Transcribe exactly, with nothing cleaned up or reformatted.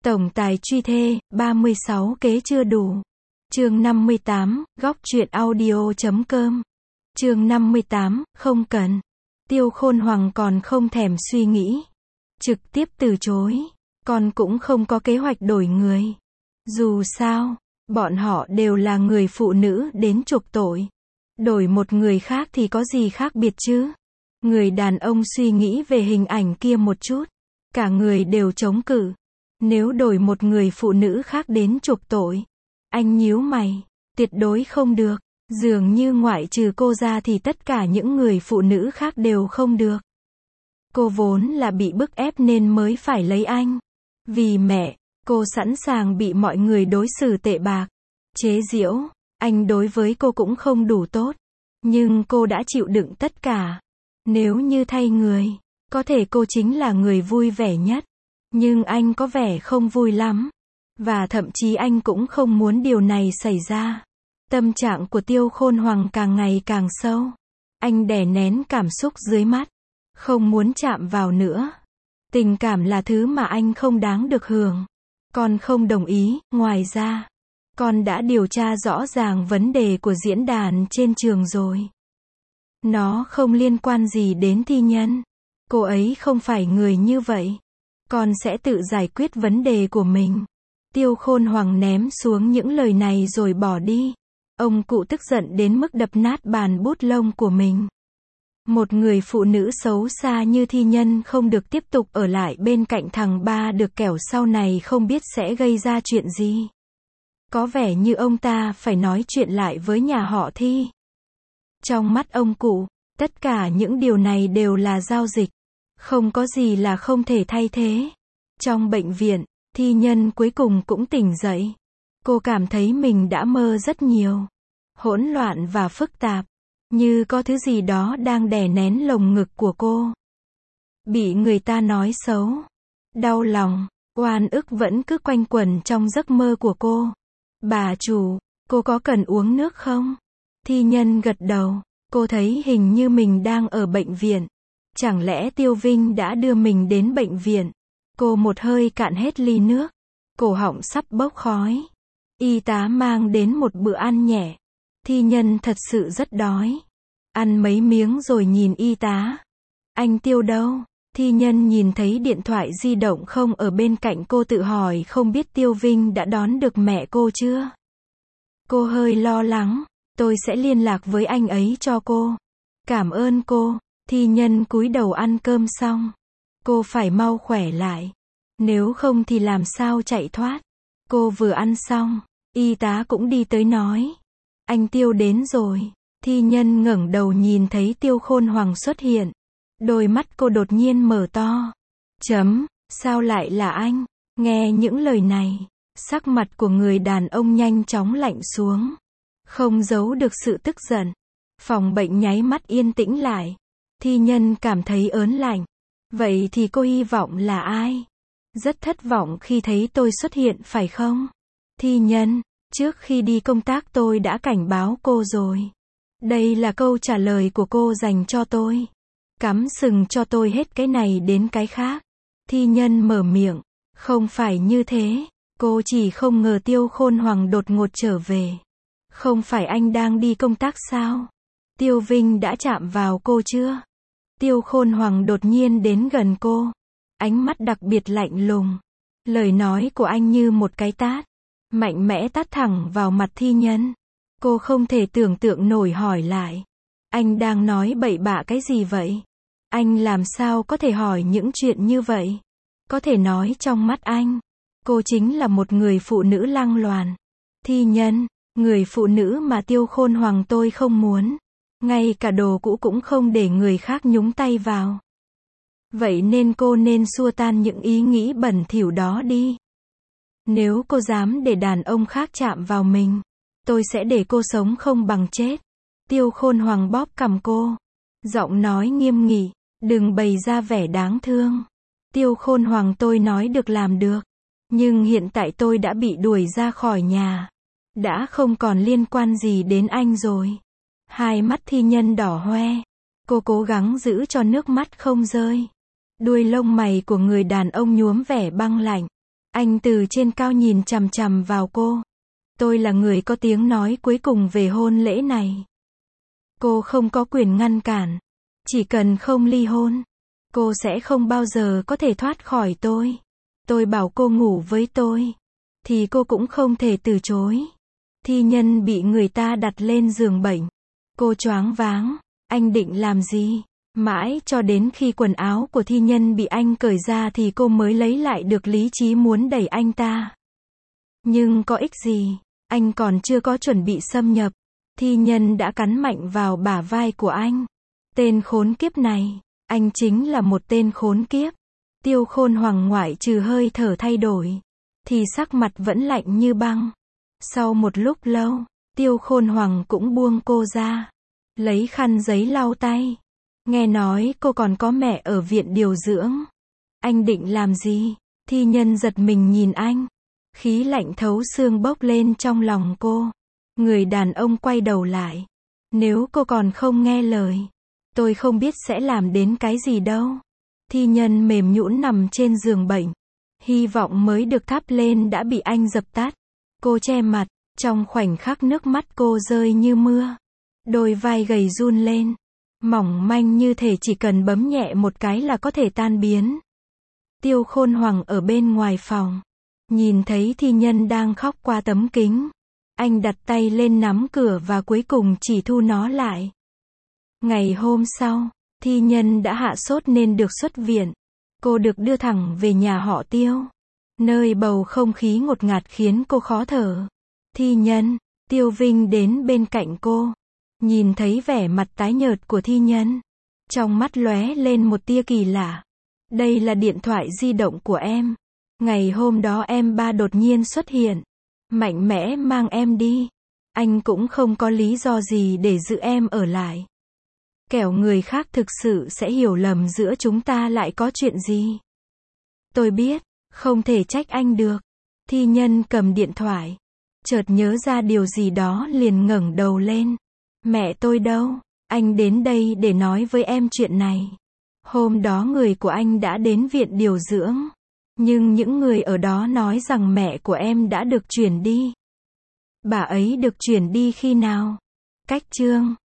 Tổng tài truy thê, ba mươi sáu kế chưa đủ. Chương năm mươi tám, góc truyện audio chấm com. Chương năm mươi tám, không cần. Tiêu Khôn Hoàng còn không thèm suy nghĩ. Trực tiếp từ chối. Con cũng không có kế hoạch đổi người. Dù sao, bọn họ đều là người phụ nữ đến chuộc tội. Đổi một người khác thì có gì khác biệt chứ? Người đàn ông suy nghĩ về hình ảnh kia một chút. Cả người đều chống cự. Nếu đổi một người phụ nữ khác đến chuộc tội, anh nhíu mày, tuyệt đối không được. Dường như ngoại trừ cô ra thì tất cả những người phụ nữ khác đều không được. Cô vốn là bị bức ép nên mới phải lấy anh. Vì mẹ, cô sẵn sàng bị mọi người đối xử tệ bạc, chế giễu. Anh đối với cô cũng không đủ tốt. Nhưng cô đã chịu đựng tất cả. Nếu như thay người, có thể cô chính là người vui vẻ nhất. Nhưng anh có vẻ không vui lắm. Và thậm chí anh cũng không muốn điều này xảy ra. Tâm trạng của Tiêu Khôn Hoàng càng ngày càng sâu. Anh đè nén cảm xúc dưới mắt. Không muốn chạm vào nữa. Tình cảm là thứ mà anh không đáng được hưởng. Con không đồng ý, ngoài ra, con đã điều tra rõ ràng vấn đề của diễn đàn trên trường rồi. Nó không liên quan gì đến thi nhân. Cô ấy không phải người như vậy. Con sẽ tự giải quyết vấn đề của mình. Tiêu Khôn Hoàng ném xuống những lời này rồi bỏ đi. Ông cụ tức giận đến mức đập nát bàn bút lông của mình. Một người phụ nữ xấu xa như thi nhân không được tiếp tục ở lại bên cạnh thằng ba được kẻo sau này không biết sẽ gây ra chuyện gì. Có vẻ như ông ta phải nói chuyện lại với nhà họ Thi. Trong mắt ông cụ, tất cả những điều này đều là giao dịch. Không có gì là không thể thay thế. Trong bệnh viện, thi nhân cuối cùng cũng tỉnh dậy. Cô cảm thấy mình đã mơ rất nhiều. Hỗn loạn và phức tạp. Như có thứ gì đó đang đè nén lồng ngực của cô. Bị người ta nói xấu. Đau lòng, oan ức vẫn cứ quanh quẩn trong giấc mơ của cô. Bà chủ, cô có cần uống nước không? Thi nhân gật đầu. Cô thấy hình như mình đang ở bệnh viện. Chẳng lẽ Tiêu Vinh đã đưa mình đến bệnh viện? Cô một hơi cạn hết ly nước. Cổ họng sắp bốc khói. Y tá mang đến một bữa ăn nhẹ. Thi nhân thật sự rất đói. Ăn mấy miếng rồi nhìn y tá. Anh Tiêu đâu? Thi nhân nhìn thấy điện thoại di động không ở bên cạnh cô tự hỏi không biết Tiêu Vinh đã đón được mẹ cô chưa? Cô hơi lo lắng. Tôi sẽ liên lạc với anh ấy cho cô. Cảm ơn cô. Thi nhân cúi đầu ăn cơm xong. Cô phải mau khỏe lại. Nếu không thì làm sao chạy thoát. Cô vừa ăn xong, y tá cũng đi tới nói. Anh Tiêu đến rồi. Thi nhân ngẩng đầu nhìn thấy Tiêu Khôn Hoàng xuất hiện. Đôi mắt cô đột nhiên mở to. Chấm, sao lại là anh? Nghe những lời này, sắc mặt của người đàn ông nhanh chóng lạnh xuống. Không giấu được sự tức giận. Phòng bệnh nháy mắt yên tĩnh lại. Thi nhân cảm thấy ớn lạnh. Vậy thì cô hy vọng là ai? Rất thất vọng khi thấy tôi xuất hiện phải không? Thi nhân, trước khi đi công tác tôi đã cảnh báo cô rồi. Đây là câu trả lời của cô dành cho tôi. Cắm sừng cho tôi hết cái này đến cái khác. Thi nhân mở miệng. Không phải như thế. Cô chỉ không ngờ Tiêu Khôn Hoàng đột ngột trở về. Không phải anh đang đi công tác sao? Tiêu Vinh đã chạm vào cô chưa? Tiêu Khôn Hoàng đột nhiên đến gần cô. Ánh mắt đặc biệt lạnh lùng. Lời nói của anh như một cái tát. Mạnh mẽ tát thẳng vào mặt thi nhân. Cô không thể tưởng tượng nổi hỏi lại. Anh đang nói bậy bạ cái gì vậy? Anh làm sao có thể hỏi những chuyện như vậy? Có thể nói trong mắt anh, cô chính là một người phụ nữ lăng loàn. Thi nhân, người phụ nữ mà Tiêu Khôn Hoàng tôi không muốn. Ngay cả đồ cũ cũng không để người khác nhúng tay vào. Vậy nên cô nên xua tan những ý nghĩ bẩn thỉu đó đi. Nếu cô dám để đàn ông khác chạm vào mình, tôi sẽ để cô sống không bằng chết. Tiêu Khôn Hoàng bóp cằm cô. Giọng nói nghiêm nghị, đừng bày ra vẻ đáng thương. Tiêu Khôn Hoàng tôi nói được làm được. Nhưng hiện tại tôi đã bị đuổi ra khỏi nhà. Đã không còn liên quan gì đến anh rồi. Hai mắt thi nhân đỏ hoe. Cô cố gắng giữ cho nước mắt không rơi. Đuôi lông mày của người đàn ông nhuốm vẻ băng lạnh. Anh từ trên cao nhìn chằm chằm vào cô. Tôi là người có tiếng nói cuối cùng về hôn lễ này. Cô không có quyền ngăn cản. Chỉ cần không ly hôn, cô sẽ không bao giờ có thể thoát khỏi tôi. Tôi bảo cô ngủ với tôi, thì cô cũng không thể từ chối. Thi Nhân bị người ta đặt lên giường bệnh. Cô choáng váng. Anh định làm gì? Mãi cho đến khi quần áo của Thi Nhân bị anh cởi ra thì cô mới lấy lại được lý trí muốn đẩy anh ta. Nhưng có ích gì? Anh còn chưa có chuẩn bị xâm nhập. Thi Nhân đã cắn mạnh vào bả vai của anh. Tên khốn kiếp này, anh chính là một tên khốn kiếp. Tiêu Khôn Hoàng ngoại trừ hơi thở thay đổi, thì sắc mặt vẫn lạnh như băng. Sau một lúc lâu, Tiêu Khôn Hoàng cũng buông cô ra. Lấy khăn giấy lau tay. Nghe nói cô còn có mẹ ở viện điều dưỡng. Anh định làm gì? Thi Nhân giật mình nhìn anh. Khí lạnh thấu xương bốc lên trong lòng cô. Người đàn ông quay đầu lại. Nếu cô còn không nghe lời, tôi không biết sẽ làm đến cái gì đâu. Thi Nhân mềm nhũn nằm trên giường bệnh. Hy vọng mới được thắp lên đã bị anh dập tắt. Cô che mặt. Trong khoảnh khắc nước mắt cô rơi như mưa. Đôi vai gầy run lên. Mỏng manh như thể chỉ cần bấm nhẹ một cái là có thể tan biến. Tiêu Khôn Hoàng ở bên ngoài phòng. Nhìn thấy Thi Nhân đang khóc qua tấm kính. Anh đặt tay lên nắm cửa và cuối cùng chỉ thu nó lại. Ngày hôm sau, Thi Nhân đã hạ sốt nên được xuất viện. Cô được đưa thẳng về nhà họ Tiêu. Nơi bầu không khí ngột ngạt khiến cô khó thở. Thi Nhân, Tiêu Vinh đến bên cạnh cô. Nhìn thấy vẻ mặt tái nhợt của Thi Nhân. Trong mắt lóe lên một tia kỳ lạ. Đây là điện thoại di động của em. Ngày hôm đó em ba đột nhiên xuất hiện. Mạnh mẽ mang em đi. Anh cũng không có lý do gì để giữ em ở lại. Kẻo người khác thực sự sẽ hiểu lầm giữa chúng ta lại có chuyện gì. Tôi biết, không thể trách anh được. Thi Nhân cầm điện thoại. Chợt nhớ ra điều gì đó liền ngẩng đầu lên. Mẹ tôi đâu? Anh đến đây để nói với em chuyện này. Hôm đó người của anh đã đến viện điều dưỡng. Nhưng những người ở đó nói rằng mẹ của em đã được chuyển đi. Bà ấy được chuyển đi khi nào? Cách chương